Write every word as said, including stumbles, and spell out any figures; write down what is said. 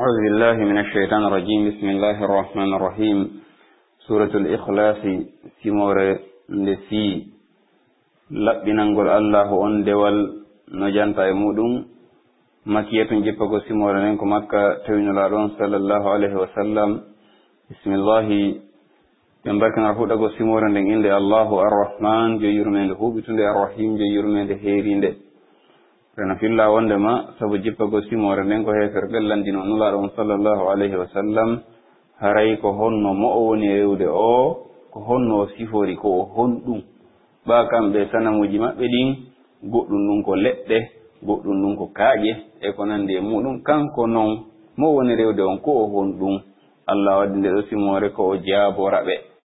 أعوذ بالله من الشيطان الرجيم. بسم الله الرحمن الرحيم. سورة الإخلاص سمور لسي لبنانغول الله أن دوال نجان تايمودون مكية جيبكو سمور ننكو مكة توين الأرون صلى الله عليه وسلم. بسم الله ينبركنا رفوتكو سمور ننين الله الرحمن جو يرمين دهو بتون الرحيم جو يرمين دهيرين ده rana filla wonde ma sabu jippa go simore nden ko hefer bellandino nulaɗo on sallallahu alayhi wa sallam haray ko honno mo o woni rewde o ko honno o sifori ko o honɗum ɓa kamɓe sanamuji maɓɓe ɗin goɗɗum ɗum ko leɗɗe goɗɗum ɗum ko kaaƴe e ko nandi e muɗum kanko noon mo woni rewde on ko o honɗum Allah waddi nde ɗo simore ko o jaaboraɓe